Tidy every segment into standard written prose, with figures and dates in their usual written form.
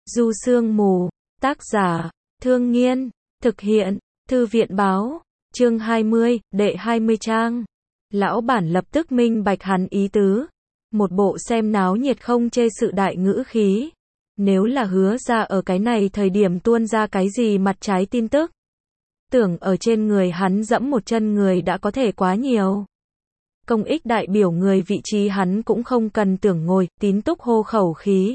Du Sương Mù, tác giả, Thương Nghiên, thực hiện, Thư viện báo, chương 20, đệ 20 trang. Lão bản lập tức minh bạch hắn ý tứ. Một bộ xem náo nhiệt không chê sự đại ngữ khí. Nếu là Hứa ra ở cái này thời điểm tuôn ra cái gì mặt trái tin tức. Tưởng ở trên người hắn dẫm một chân người đã có thể quá nhiều. Công ích đại biểu người vị trí hắn cũng không cần tưởng ngồi, Tín Túc hô khẩu khí.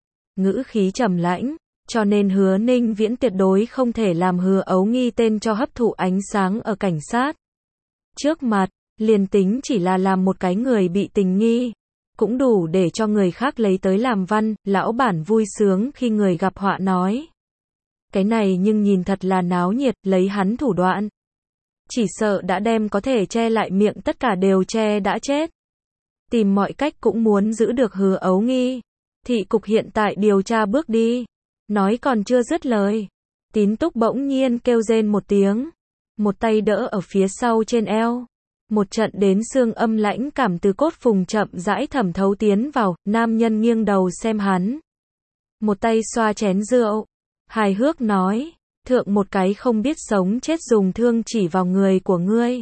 Ngữ khí trầm lãnh, cho nên Hứa Ninh Viễn tuyệt đối không thể làm Hứa Ấu Nghi tên cho hấp thụ ánh sáng ở cảnh sát. Trước mặt, liền tính chỉ là làm một cái người bị tình nghi, cũng đủ để cho người khác lấy tới làm văn, lão bản vui sướng khi người gặp họa nói. Cái này nhưng nhìn thật là náo nhiệt, lấy hắn thủ đoạn. Chỉ sợ đã đem có thể che lại miệng tất cả đều che đã chết. Tìm mọi cách cũng muốn giữ được Hứa Ấu Nghi. Thị cục hiện tại điều tra bước đi. Nói còn chưa dứt lời. Tín Túc bỗng nhiên kêu rên một tiếng. Một tay đỡ ở phía sau trên eo. Một trận đến xương âm lãnh cảm từ cốt phùng chậm rãi thẩm thấu tiến vào, nam nhân nghiêng đầu xem hắn. Một tay xoa chén rượu. Hài hước nói, thượng một cái không biết sống chết dùng thương chỉ vào người của ngươi.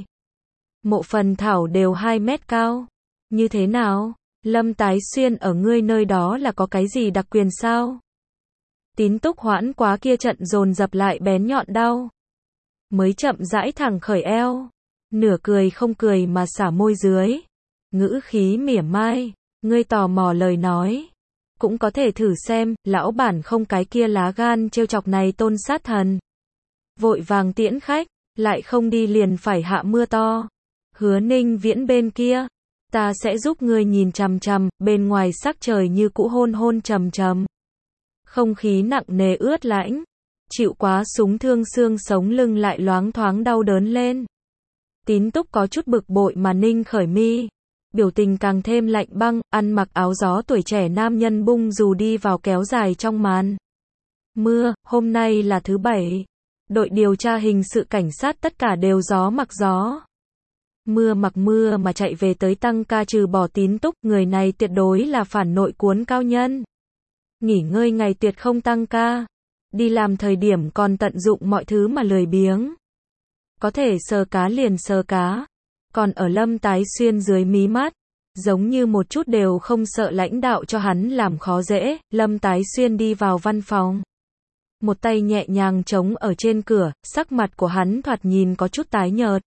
Mộ Phần Thảo đều 2 mét cao. Như thế nào? Lâm Tái Xuyên ở ngươi nơi đó là có cái gì đặc quyền sao? Tín Túc hoãn quá kia trận dồn dập lại bén nhọn đau. Mới chậm rãi thẳng khởi eo. Nửa cười không cười mà xả môi dưới. Ngữ khí mỉa mai. Ngươi tò mò lời nói. Cũng có thể thử xem, lão bản không cái kia lá gan trêu chọc này tôn sát thần. Vội vàng tiễn khách, lại không đi liền phải hạ mưa to. Hứa Ninh Viễn bên kia. Ta sẽ giúp ngươi nhìn chằm chằm, bên ngoài sắc trời như cũ hôn hôn trầm trầm. Không khí nặng nề ướt lãnh. Chịu quá súng thương xương sống lưng lại loáng thoáng đau đớn lên. Tín Túc có chút bực bội mà ninh khởi mi. Biểu tình càng thêm lạnh băng, ăn mặc áo gió tuổi trẻ nam nhân bung dù đi vào kéo dài trong màn. Mưa, hôm nay là thứ 7. Đội điều tra hình sự cảnh sát tất cả đều gió mặc gió. Mưa mặc mưa mà chạy về tới tăng ca trừ bỏ Tín Túc, người này tuyệt đối là phản nội cuốn cao nhân. Nghỉ ngơi ngày tuyệt không tăng ca. Đi làm thời điểm còn tận dụng mọi thứ mà lười biếng. Có thể sờ cá liền sờ cá. Còn ở Lâm Tái Xuyên dưới mí mắt. Giống như một chút đều không sợ lãnh đạo cho hắn làm khó dễ. Lâm Tái Xuyên đi vào văn phòng. Một tay nhẹ nhàng chống ở trên cửa. Sắc mặt của hắn thoạt nhìn có chút tái nhợt.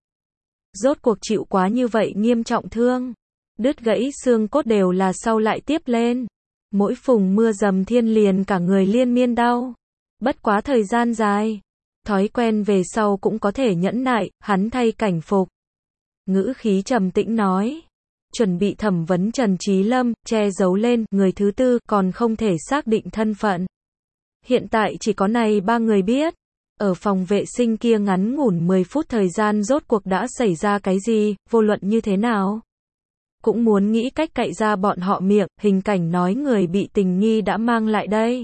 Rốt cuộc chịu quá như vậy nghiêm trọng thương. Đứt gãy xương cốt đều là sau lại tiếp lên. Mỗi phùng mưa dầm thiên liền cả người liên miên đau. Bất quá thời gian dài. Thói quen về sau cũng có thể nhẫn nại, hắn thay cảnh phục. Ngữ khí trầm tĩnh nói. Chuẩn bị thẩm vấn Trần Trí Lâm, che giấu lên, người thứ tư, còn không thể xác định thân phận. Hiện tại chỉ có này 3 người biết. Ở phòng vệ sinh kia ngắn ngủn 10 phút thời gian rốt cuộc đã xảy ra cái gì, vô luận như thế nào. Cũng muốn nghĩ cách cạy ra bọn họ miệng, hình cảnh nói người bị tình nghi đã mang lại đây.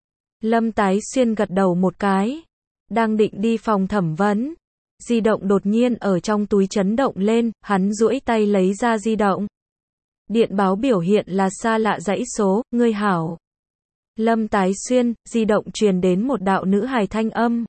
Lâm Tái Xuyên gật đầu một cái. Đang định đi phòng thẩm vấn. Di động đột nhiên ở trong túi chấn động lên, hắn duỗi tay lấy ra di động. Điện báo biểu hiện là xa lạ dãy số, ngươi hảo. Lâm Tái Xuyên, di động truyền đến một đạo nữ hài thanh âm.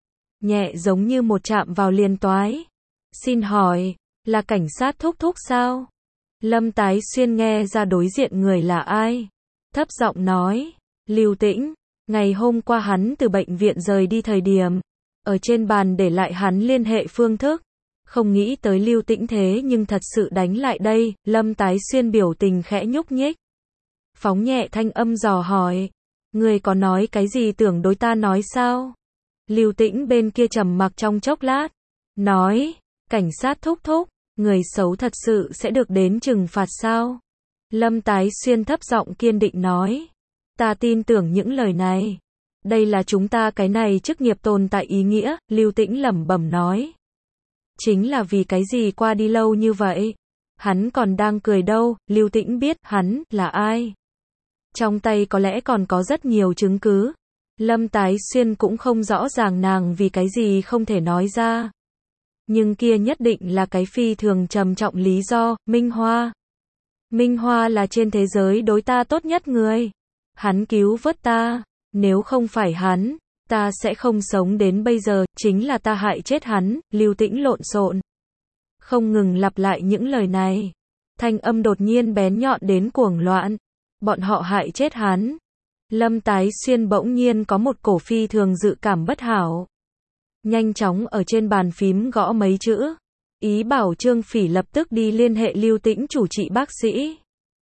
Nhẹ giống như một chạm vào liền toái. Xin hỏi, là cảnh sát thúc thúc sao? Lâm Tái Xuyên nghe ra đối diện người là ai. Thấp giọng nói, Lưu Tĩnh. Ngày hôm qua hắn từ bệnh viện rời đi thời điểm. Ở trên bàn để lại hắn liên hệ phương thức. Không nghĩ tới Lưu Tĩnh thế nhưng thật sự đánh lại đây. Lâm Tái Xuyên biểu tình khẽ nhúc nhích. Phóng nhẹ thanh âm dò hỏi. Người có nói cái gì tưởng đối ta nói sao? Lưu Tĩnh bên kia trầm mặc trong chốc lát. Nói, cảnh sát thúc thúc, người xấu thật sự sẽ được đến trừng phạt sao? Lâm Tái Xuyên thấp giọng kiên định nói. Ta tin tưởng những lời này. Đây là chúng ta cái này chức nghiệp tồn tại ý nghĩa, Lưu Tĩnh lẩm bẩm nói. Chính là vì cái gì qua đi lâu như vậy? Hắn còn đang cười đâu, Lưu Tĩnh biết hắn là ai. Trong tay có lẽ còn có rất nhiều chứng cứ. Lâm Tái Xuyên cũng không rõ ràng nàng vì cái gì không thể nói ra. Nhưng kia nhất định là cái phi thường trầm trọng lý do, Minh Hoa. Minh Hoa là trên thế giới đối ta tốt nhất người. Hắn cứu vớt ta. Nếu không phải hắn, ta sẽ không sống đến bây giờ, chính là ta hại chết hắn, Lưu Tĩnh lộn xộn. Không ngừng lặp lại những lời này. Thanh âm đột nhiên bén nhọn đến cuồng loạn. Bọn họ hại chết hắn. Lâm Tái Xuyên bỗng nhiên có một cổ phi thường dự cảm bất hảo. Nhanh chóng ở trên bàn phím gõ mấy chữ. Ý bảo Trương Phỉ lập tức đi liên hệ Lưu Tĩnh chủ trị bác sĩ.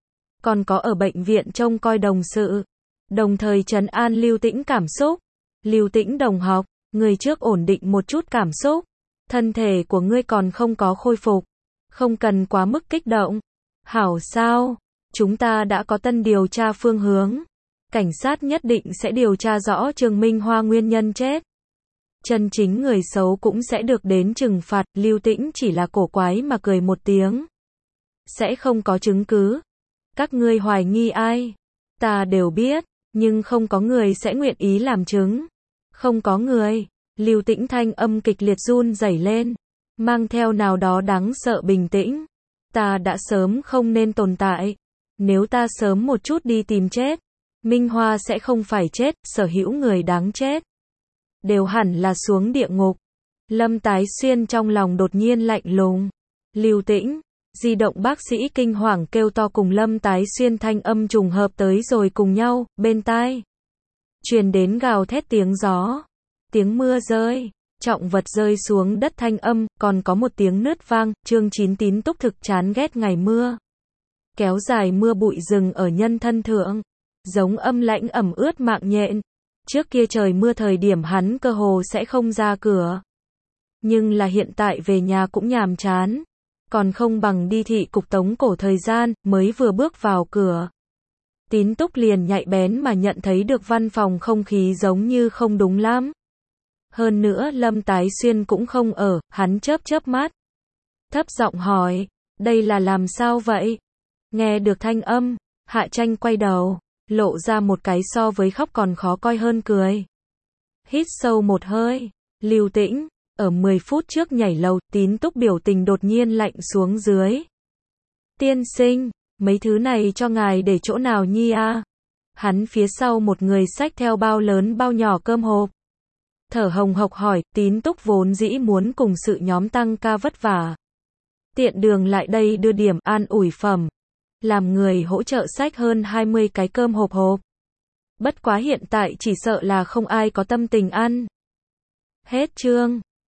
Còn có ở bệnh viện trông coi đồng sự. Đồng thời trấn an Lưu Tĩnh cảm xúc. Lưu Tĩnh đồng học, người trước ổn định một chút cảm xúc. Thân thể của ngươi còn không có khôi phục. Không cần quá mức kích động. Hảo sao? Chúng ta đã có tân điều tra phương hướng. Cảnh sát nhất định sẽ điều tra rõ Trương Minh Hoa nguyên nhân chết. Chân chính người xấu cũng sẽ được đến trừng phạt. Lưu Tĩnh chỉ là cổ quái mà cười một tiếng. Sẽ không có chứng cứ. Các ngươi hoài nghi ai? Ta đều biết, nhưng không có người sẽ nguyện ý làm chứng. Không có người. Lưu Tĩnh thanh âm kịch liệt run rẩy lên, mang theo nào đó đáng sợ bình tĩnh. Ta đã sớm không nên tồn tại. Nếu ta sớm một chút đi tìm chết, Minh Hoa sẽ không phải chết, sở hữu người đáng chết đều hẳn là xuống địa ngục. Lâm Tái Xuyên trong lòng đột nhiên lạnh lùng. Lưu Tĩnh, di động bác sĩ kinh hoàng kêu to cùng Lâm Tái Xuyên thanh âm trùng hợp tới rồi cùng nhau, bên tai truyền đến gào thét tiếng gió, tiếng mưa rơi, trọng vật rơi xuống đất thanh âm, còn có một tiếng nứt vang. Chương 9 Tín Túc thực chán ghét ngày mưa. Kéo dài mưa bụi rừng ở nhân thân thượng, giống âm lãnh ẩm ướt mạng nhện. Trước kia trời mưa thời điểm hắn cơ hồ sẽ không ra cửa. Nhưng là hiện tại về nhà cũng nhàm chán. Còn không bằng đi thị cục tống cổ thời gian, mới vừa bước vào cửa. Tín Túc liền nhạy bén mà nhận thấy được văn phòng không khí giống như không đúng lắm. Hơn nữa Lâm Tái Xuyên cũng không ở, hắn chớp chớp mắt. Thấp giọng hỏi, đây là làm sao vậy? Nghe được thanh âm, Hạ Tranh quay đầu, lộ ra một cái so với khóc còn khó coi hơn cười. Hít sâu một hơi, Lưu Tĩnh, ở 10 phút trước nhảy lầu, Tín Túc biểu tình đột nhiên lạnh xuống dưới. Tiên sinh, mấy thứ này cho ngài để chỗ nào nhi a? Hắn phía sau một người xách theo bao lớn bao nhỏ cơm hộp. Thở hồng hộc hỏi, Tín Túc vốn dĩ muốn cùng sự nhóm tăng ca vất vả. Tiện đường lại đây đưa điểm an ủi phẩm. Làm người hỗ trợ xách hơn 20 cái cơm hộp. Bất quá hiện tại chỉ sợ là không ai có tâm tình ăn. Hết chương.